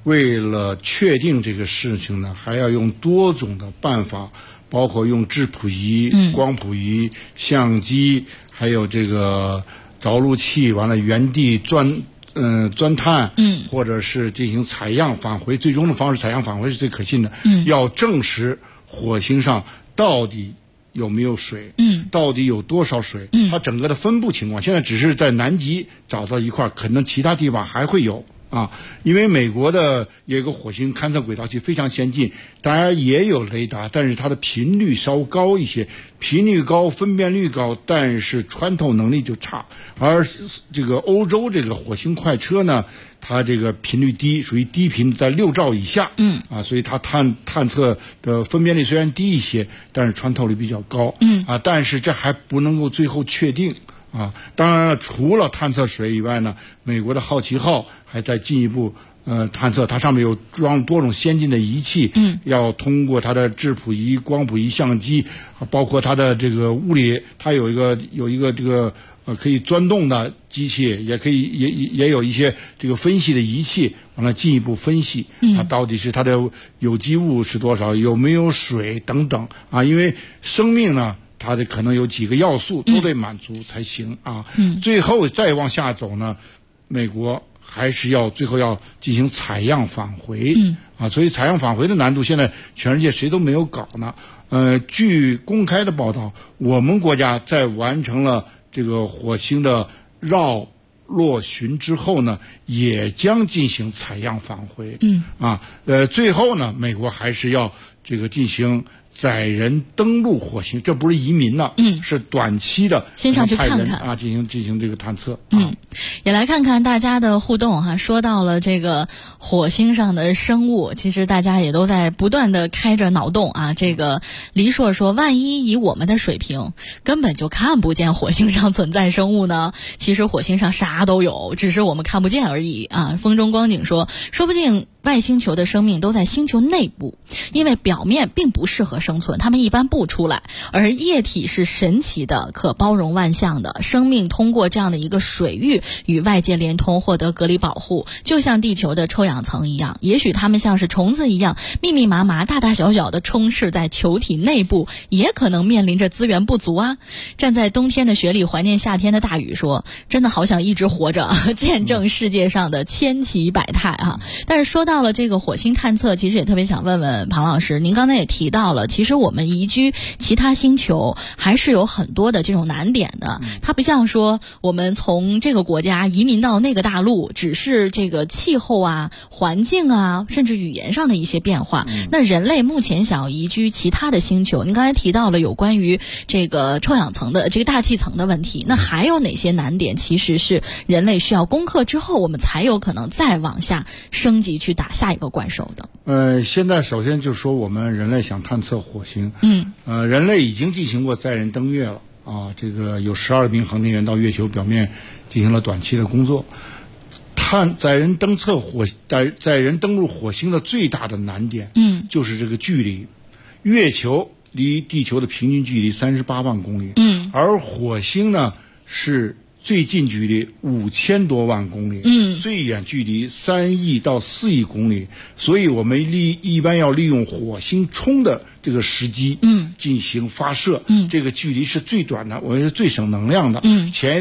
为了确定这个事情呢，还要用多种的办法，包括用质谱仪、光谱仪、相机，还有这个着陆器，完了原地钻探，或者是进行采样返回，最终的方式采样返回是最可信的。要证实火星上到底有没有水，到底有多少水，它整个的分布情况，现在只是在南极找到一块，可能其他地方还会有。因为美国的有一个火星勘测轨道器非常先进，当然也有雷达，但是它的频率稍高一些，频率高，分辨率高，但是穿透能力就差。而这个欧洲这个火星快车呢，它这个频率低，属于低频，在6兆以下，所以它探测的分辨率虽然低一些，但是穿透力比较高，但是这还不能够最后确定。当然了，除了探测水以外呢，美国的好奇号还在进一步探测，它上面有装多种先进的仪器，要通过它的质谱仪、光谱仪、相机，包括它的这个物理，它有一个这个可以钻洞的机器，也可以也有一些这个分析的仪器，完了进一步分析到底是它的有机物是多少，有没有水等等因为生命呢，它的可能有几个要素都得满足才行最后再往下走呢，美国还是最后要进行采样返回所以采样返回的难度现在全世界谁都没有搞呢。据公开的报道，我们国家在完成了这个火星的绕落巡之后呢，也将进行采样返回最后呢，美国还是要这个进行载人登陆火星，这不是移民呢，是短期的先上去看看进行这个探测也来看看大家的互动说到了这个火星上的生物，其实大家也都在不断的开着脑洞这个黎硕说，万一以我们的水平根本就看不见火星上存在生物呢？其实火星上啥都有，只是我们看不见而已风中光景说，说不定外星球的生命都在星球内部，因为表面并不适合生存，它们一般不出来，而液体是神奇的，可包容万象的，生命通过这样的一个水域与外界连通，获得隔离保护，就像地球的臭氧层一样，也许它们像是虫子一样密密麻麻大大小小的充斥在球体内部，也可能面临着资源不足站在冬天的雪里怀念夏天的大雨说，真的好想一直活着见证世界上的千奇百态但是说到了这个火星探测，其实也特别想问问庞老师，您刚才也提到了，其实我们移居其他星球还是有很多的这种难点的，它不像说我们从这个国家移民到那个大陆，只是这个气候环境甚至语言上的一些变化。那人类目前想要移居其他的星球，您刚才提到了有关于这个臭氧层的这个大气层的问题，那还有哪些难点其实是人类需要攻克之后，我们才有可能再往下升级去打下一个怪兽的？ 现在首先就说我们人类想探测火星，人类已经进行过载人登月了这个有12名航天员到月球表面进行了短期的工作。载人登陆火星的最大的难点，就是这个距离。月球离地球的平均距离38万公里，而火星呢是最近距离5000多万公里，最远距离3亿到4亿公里，所以我们一般要利用火星冲的这个时机，进行发射，这个距离是最短的，我们是最省能量的。前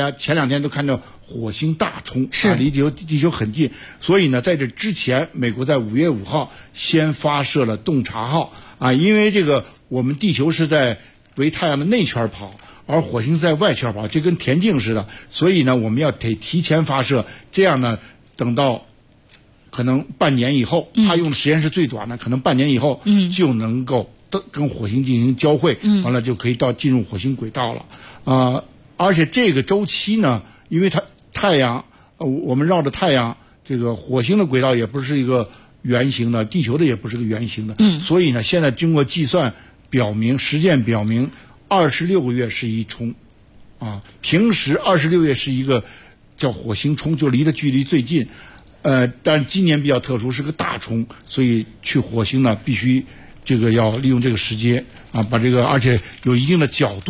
2天都看到火星大冲，离地球很近，所以呢，在这之前，美国在5月5号先发射了洞察号因为这个我们地球是在围太阳的内圈跑，而火星在外圈跑，这跟田径似的，所以呢，我们要得提前发射，这样呢，等到可能半年以后，它用的时间是最短的，可能半年以后，就能够跟火星进行交汇，完了就可以进入火星轨道了。而且这个周期呢，因为太阳，我们绕着太阳，这个火星的轨道也不是一个圆形的，地球的也不是个圆形的，所以呢，现在经过计算实践表明，26个月是一冲，平时26月是一个叫火星冲，就离的距离最近，但今年比较特殊，是个大冲，所以去火星呢必须这个要利用这个时间把这个，而且有一定的角度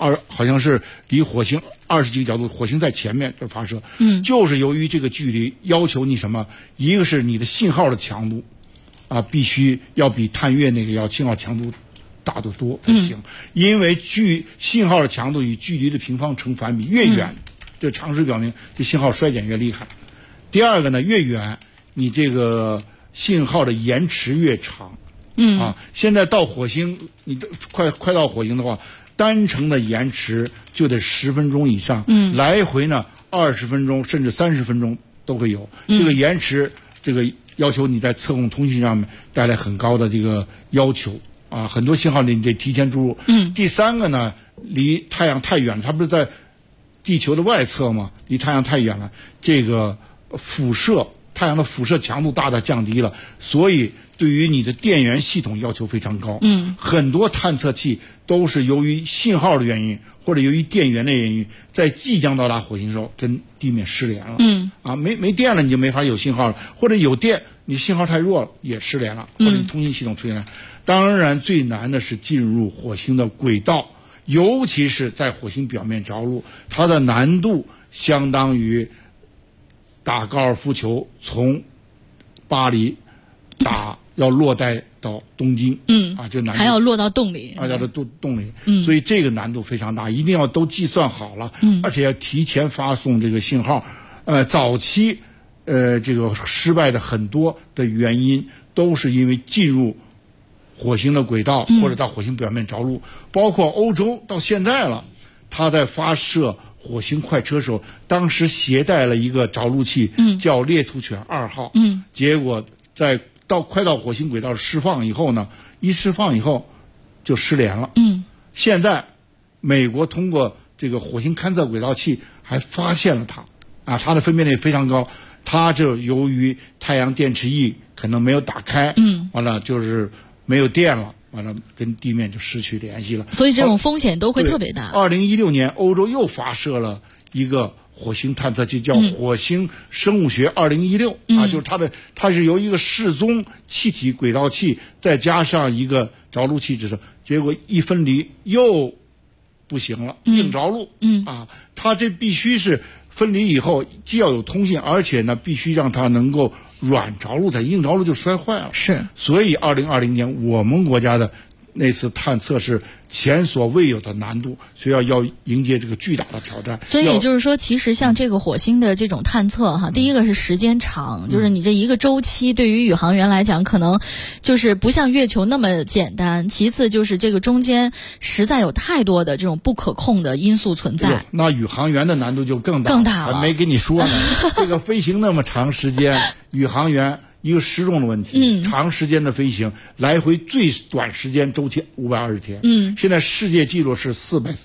好像是离火星20几个角度，火星在前面这发射。就是由于这个距离要求你什么？一个是你的信号的强度，必须要比探月那个要信号强度大得多才行。因为信号的强度与距离的平方成反比，越远，这常识表明这信号衰减越厉害。第二个呢，越远你这个信号的延迟越长。现在到火星，你快到火星的话，单程的延迟就得10分钟以上，来回呢20分钟甚至30分钟都会有。这个延迟，这个要求你在测控通信上面带来很高的这个要求很多信号你得提前注入。第三个呢，离太阳太远了，它不是在地球的外侧吗？离太阳太远了，这个太阳的辐射强度大大降低了，所以对于你的电源系统要求非常高。很多探测器都是由于信号的原因或者由于电源的原因，在即将到达火星的时候跟地面失联了。没电了你就没法有信号了，或者有电你信号太弱了也失联了，或者你通信系统出现了。当然最难的是进入火星的轨道，尤其是在火星表面着陆，它的难度相当于打高尔夫球从巴黎要落袋到东京，就难度还要落到洞里， 要到洞里，所以这个难度非常大，一定要都计算好了，而且要提前发送这个信号。早期这个失败的很多的原因都是因为进入火星的轨道或者到火星表面着陆，包括欧洲到现在了，他在发射火星快车时候，当时携带了一个着陆器，叫猎兔犬2号，结果快到火星轨道释放以后呢，一释放以后就失联了。现在美国通过这个火星勘测轨道器还发现了它的分辨率非常高，它就由于太阳电池翼可能没有打开，完了就是没有电了。完了，跟地面就失去联系了， 所以这种风险都会特别大。 2016年，欧洲又发射了一个火星探测器，叫火星生物学2016，就是它是由一个示踪气体轨道器再加上一个着陆器支撑，结果一分离又不行了，硬着陆。它这必须是分离以后既要有通信，而且呢必须让它能够软着陆，它硬着陆就摔坏了。所以2020年我们国家的那次探测是前所未有的难度，所以要迎接这个巨大的挑战。 所以也就是说，其实像这个火星的这种探测第一个是时间长，就是你这一个周期对于宇航员来讲可能就是不像月球那么简单，其次就是这个中间实在有太多的这种不可控的因素存在。 那宇航员的难度就更大了，还没跟你说呢。这个飞行那么长时间，宇航员一个失重的问题，长时间的飞行，来回最短时间周期520天，现在世界纪录是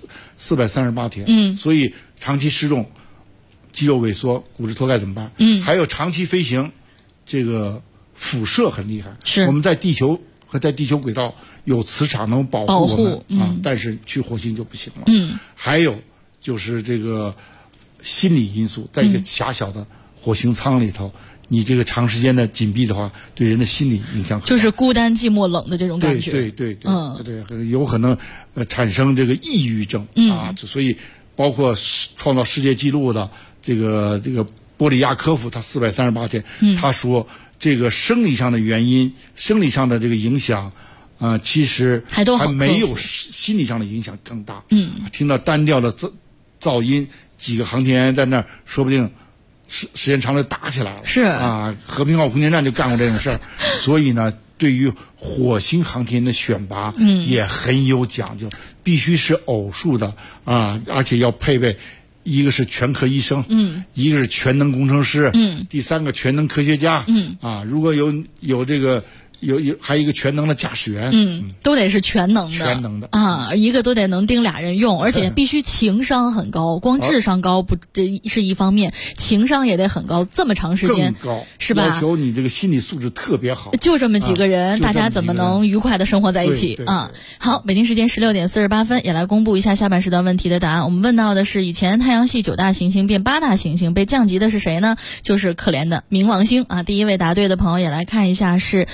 438天，所以长期失重，肌肉萎缩，骨质脱钙怎么办？还有长期飞行，这个辐射很厉害，我们在地球和在地球轨道有磁场能保护我们但是去火星就不行了。还有就是这个心理因素，在一个狭小的火星舱里头。你这个长时间的紧闭的话，对人的心理影响很大， 就是孤单寂寞冷的这种感觉。 对，有可能产生这个抑郁症所以包括创造世界纪录的这个波里亚科夫，他438天，他说这个生理上的原因，生理上的这个影响其实还没有心理上的影响更大。听到单调的噪音，几个航天员在那儿，说不定时间长了打起来了。和平号空间站就干过这种事儿。所以呢，对于火星航天员的选拔也很有讲究，必须是偶数的而且要配备一个是全科医生，一个是全能工程师，第三个全能科学家，如果有这个还有一个全能的驾驶员， 都得是全能的一个都得能盯俩人用，而且必须情商很高，光智商高不这是一方面，情商也得很高，这么长时间更高是吧？ 要求你这个心理素质特别好， 就这么几个人，大家怎么能愉快的生活在一起好，北京时间16点48分，也来公布一下下半时段问题的答案。我们问到的是，以前太阳系9大行星变8大行星，被降级的是谁呢？就是可怜的冥王星第一位答对的朋友也来看一下，是 lemon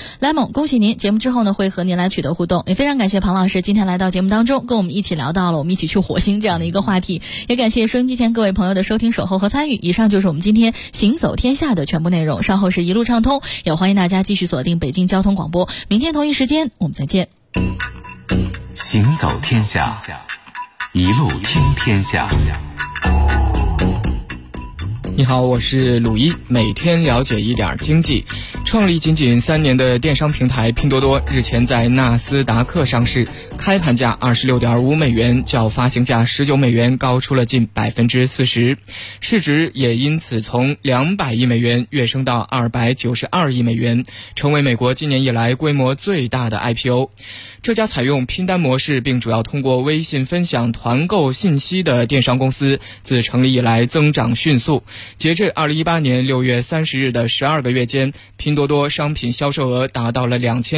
勇，恭喜您！节目之后呢，会和您来取得互动，也非常感谢庞老师今天来到节目当中，跟我们一起聊到了我们一起去火星这样的一个话题，也感谢收音机前各位朋友的收听、守候和参与。以上就是我们今天行走天下的全部内容，稍后是一路畅通，也欢迎大家继续锁定北京交通广播，明天同一时间我们再见。 行走天下，一路听天下。 你好，我是鲁一，每天了解一点经济。创立仅仅3年的电商平台拼多多日前在纳斯达克上市，开盘价26.5美元，较发行价19美元高出了近40%，市值也因此从200亿美元跃升到292亿美元，成为美国今年以来规模最大的 IPO。这家采用拼单模式并主要通过微信分享团购信息的电商公司，自成立以来增长迅速。截至2018年6月30日的12个月间，拼多多商品销售额达到了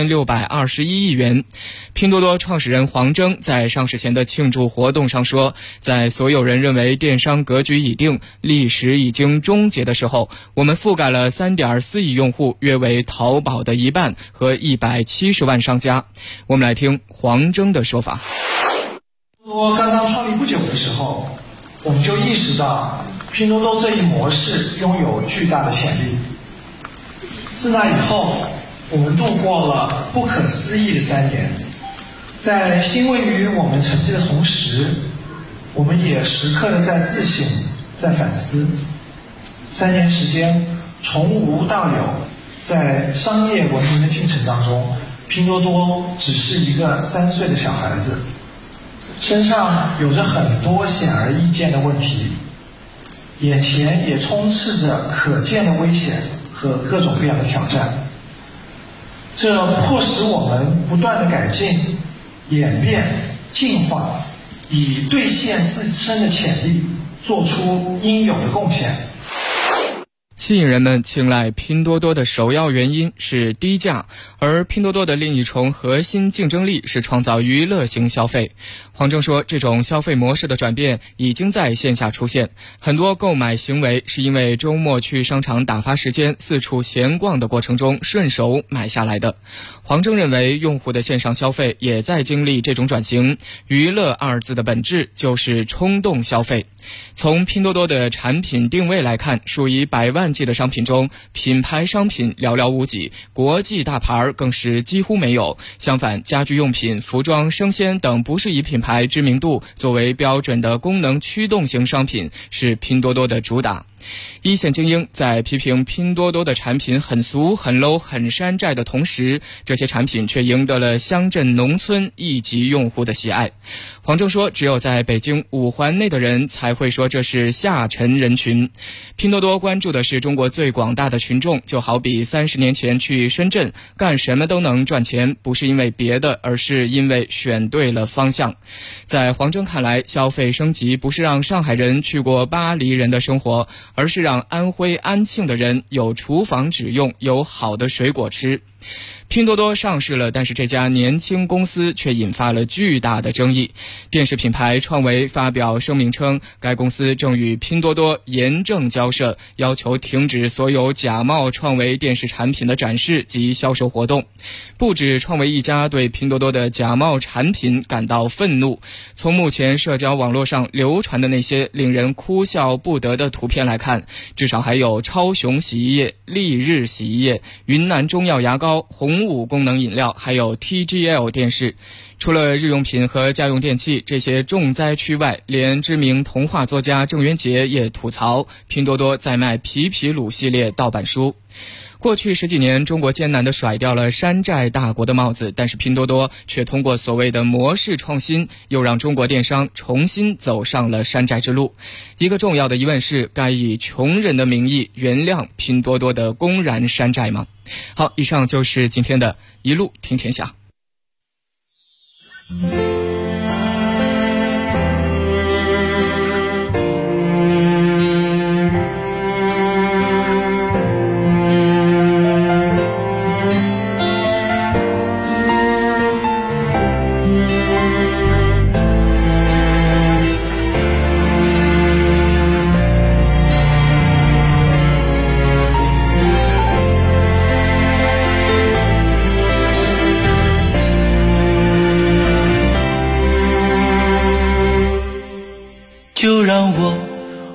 2621亿元。拼多多创始人黄峥在上市前的庆祝活动上说，在所有人认为电商格局已定，历史已经终结的时候，我们覆盖了3.4亿用户，约为淘宝的1半和170万商家。我们来听黄峥的说法。 我刚刚创立不久的时候，我们就意识到拼多多这一模式拥有巨大的潜力。自那以后，我们度过了不可思议的3年，在欣慰于我们成绩的同时，我们也时刻的在自省，在反思。3年时间，从无到有，在商业文明的进程当中，拼多多只是一个3岁的小孩子，身上有着很多显而易见的问题，眼前也充斥着可见的危险和各种各样的挑战，这迫使我们不断的改进、演变、进化，以兑现自身的潜力，做出应有的贡献。 吸引人们青睐拼多多的首要原因是低价，而拼多多的另一重核心竞争力是创造娱乐型消费。黄峥说，这种消费模式的转变已经在线下出现，很多购买行为是因为周末去商场打发时间、四处闲逛的过程中顺手买下来的。黄峥认为，用户的线上消费也在经历这种转型，娱乐2字的本质就是冲动消费。从拼多多的产品定位来看，数以百万计的商品中，品牌商品寥寥无几，国际大牌更是几乎没有。相反，家居用品、服装、生鲜等不是以品牌知名度作为标准的功能驱动型商品是拼多多的主打。一线精英在批评拼多多的产品很俗、很 low、很山寨的同时，这些产品却赢得了乡镇农村一级用户的喜爱。黄峥说，只有在北京5环内的人才会说这是下沉人群。拼多多关注的是中国最广大的群众，就好比30年前去深圳，干什么都能赚钱，不是因为别的，而是因为选对了方向。在黄峥看来，消费升级不是让上海人去过巴黎人的生活，而是让安徽安庆的人有厨房纸用，有好的水果吃。拼多多上市了，但是这家年轻公司却引发了巨大的争议。电视品牌创维发表声明称，该公司正与拼多多严正交涉，要求停止所有假冒创维电视产品的展示及销售活动。不止创维一家对拼多多的假冒产品感到愤怒，从目前社交网络上流传的那些令人哭笑不得的图片来看，至少还有超雄洗衣液、丽日洗衣液、云南中药牙膏、红武功能饮料，还有 TGL 电视。除了日用品和家用电器这些重灾区外，连知名童话作家郑渊洁也吐槽拼多多在卖皮皮鲁系列盗版书。过去10几年，中国艰难地甩掉了山寨大国的帽子，但是拼多多却通过所谓的模式创新，又让中国电商重新走上了山寨之路。一个重要的疑问是，该以穷人的名义原谅拼多多的公然山寨吗？好，以上就是今天的一路听天下。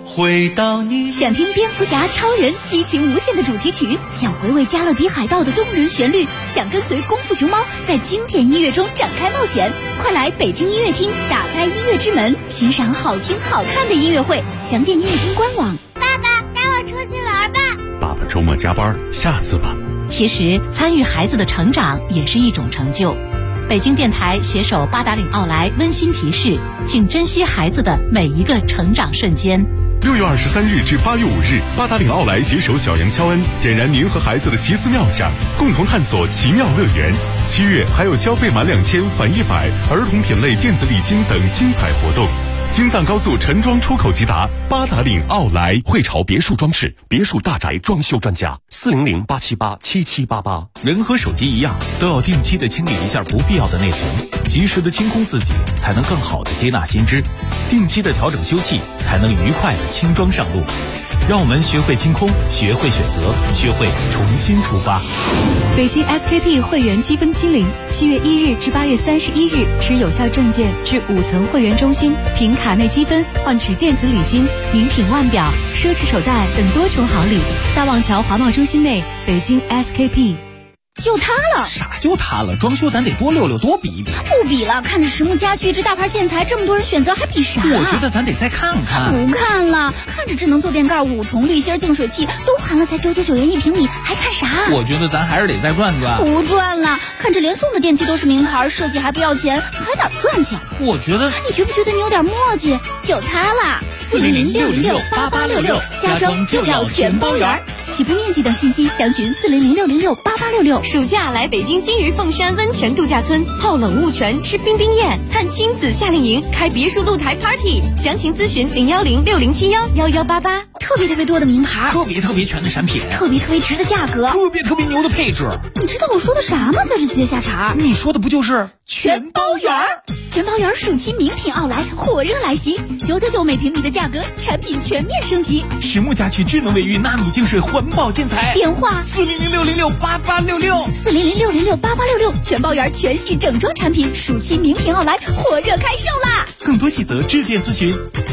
回到你。 想听蝙蝠侠、超人激情无限的主题曲，想回味加勒比海盗的动人旋律，想跟随功夫熊猫在经典音乐中展开冒险，快来北京音乐厅，打开音乐之门，欣赏好听好看的音乐会。详见音乐厅官网。 爸爸带我出去玩吧。 爸爸周末加班，下次吧。 其实参与孩子的成长也是一种成就。北京电台携手八达岭奥莱温馨提示，请珍惜孩子的每一个成长瞬间。 6月23日至8月5日，八达岭奥莱携手小杨肖恩，点燃您和孩子的奇思妙想，共同探索奇妙乐园。7月还有消费满2000返100，儿童品类电子礼金等精彩活动。京藏高速陈庄出口即达，八达岭奥莱。 汇潮别墅装饰，别墅大宅装修专家，400-878-7788。 人和手机一样，都要定期的清理一下不必要的内存，及时的清空自己，才能更好的接纳新知；定期的调整修葺，才能愉快的轻装上路。让我们学会清空，学会选择，学会重新出发。 北京 SKP 会员积分清零，7月1日至8月31日，持有效证件至5层会员中心，凭卡内积分换取电子礼金、名品腕表、奢侈手袋等多重好礼。大望桥华贸中心内，北京 SKP。 就它了。 啥就它了？装修咱得多溜溜，多比一比。 不比了，看着实木家具这大牌建材，这么多人选择，还比啥？ 我觉得咱得再看看。 不看了，看着智能坐便盖、5重滤芯净水器都含了，才999元1平米，还看啥？ 我觉得咱还是得再转转。 不转了，看着连送的电器都是名牌，设计还不要钱，还哪赚去？ 我觉得， 你觉不觉得你有点磨叽？就它啦，400-606-8866，家装就要全包圆。起步面积等信息详询400-606-8866。 暑假来北京金鱼凤山温泉度假村，泡冷雾泉，吃冰冰宴，探亲子夏令营，开别墅露台 party。详情咨询010-6071-1188。 特别多的名牌， 特别全的产品， 特别值的价格， 特别牛的配置。 你知道我说的啥吗？在这接下茬， 你说的不就是全包圆？全包圆暑期名品奥莱火热来袭，999每平米的价格，产品全面升级。 实木家具、智能卫浴、纳米净水、环保建材。 电话 400-606-8866 400-606-8866，全包圆全系整装产品，暑期名品奥莱火热开售啦！ 更多细则致电咨询。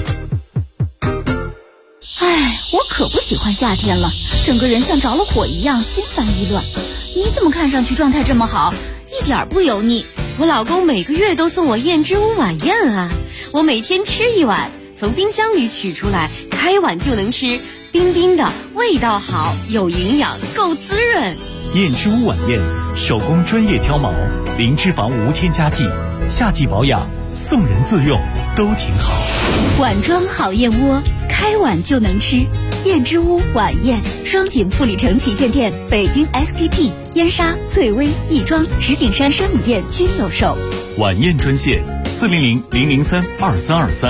哎，我可不喜欢夏天了，整个人像着了火一样，心烦意乱。你怎么看上去状态这么好，一点不油腻？ 我老公每个月都送我燕之屋晚宴啊，我每天吃一碗，从冰箱里取出来，开碗就能吃，冰冰的，味道好，有营养，够滋润。 燕之屋晚宴，手工专业挑毛，零脂肪无添加剂，夏季保养，送人自用都挺好。 碗装好燕窝，开碗就能吃。燕之屋晚宴，双井富里城旗舰店、北京 SKP、燕莎、翠微、亦庄、石景山生米店均有售。 晚宴专线400-003-2323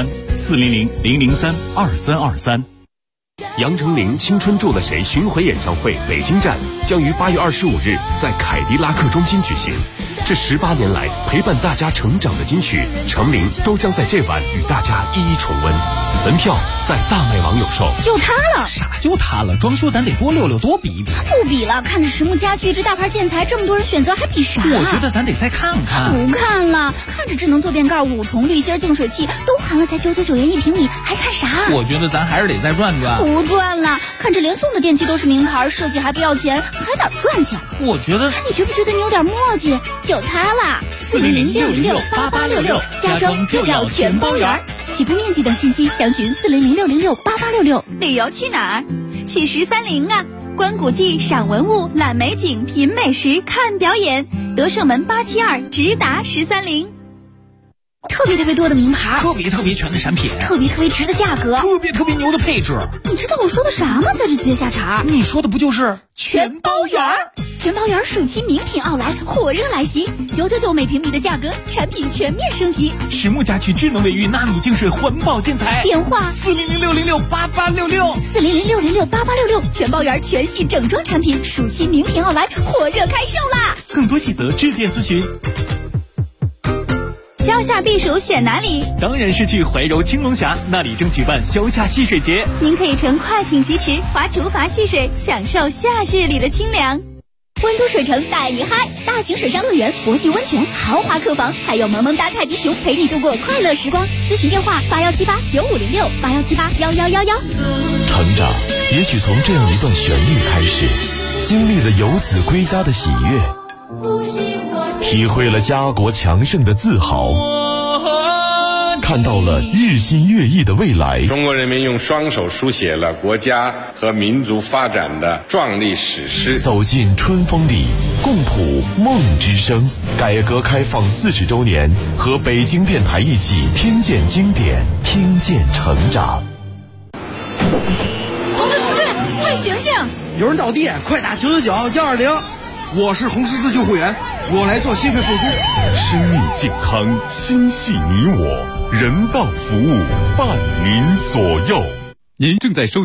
400-003-2323。 杨丞琳《青春住了谁》巡回演唱会北京站将于8月25日在凯迪拉克中心举行。这18年来陪伴大家成长的金曲，丞琳都将在这晚与大家一一重温。门票在大麦网有售。 就它了。 啥就它了？装修咱得多溜溜，多比一比。 不比了，看着实木家具这大牌建材，这么多人选择，还比啥？ 我觉得咱得再看看。 不看了，看着智能坐便盖、5重滤芯净水器都含了，才999元1平米，还看啥？ 我觉得咱还是得再转转。 不转了，看着连送的电器都是名牌，设计还不要钱，还哪赚去？ 我觉得， 你觉不觉得你有点磨叽？就它啦，400-606-8866，家装就要全包圆。起步面积等信息详询400-606-8866。 旅游去哪儿？去13陵啊！观古迹、赏文物、览美景、品美食、看表演。德胜门872直达13陵。 特别多的名牌， 特别全的产品， 特别值的价格， 特别牛的配置。 你知道我说的啥吗？在这接下茬， 你说的不就是全包圆？全包圆暑期名品奥莱火热来袭，999每平米的价格，产品全面升级。 实木家具、智能卫浴、纳米净水、环保建材。 电话 400-606-8866 400-606-8866，全包圆全系整装产品，暑期名品奥莱火热开售啦！ 更多细则致电咨询。 消夏避暑选哪里？ 当然是去怀柔青龙峡，那里正举办消夏戏水节。 您可以乘快艇疾驰，划竹筏戏水，享受夏日里的清凉。 温都水城带你嗨，大型水上乐园、佛系温泉、豪华客房，还有萌萌哒泰迪熊陪你度过快乐时光。咨询电话81789506，81781111。 成长也许从这样一段旋律开始，经历了游子归家的喜悦，体会了家国强盛的自豪，看到了日新月异的未来。 中国人民用双手书写了国家和民族发展的壮丽史诗。 走进春风里，共谱梦之声。改革开放40周年，和北京电台一起听见经典，听见成长。 同志，快醒醒！ 有人倒地，快打999-120。我是红十字救护员，我来做心肺复苏。 生命健康，心系你我，人道服务伴您左右。您正在收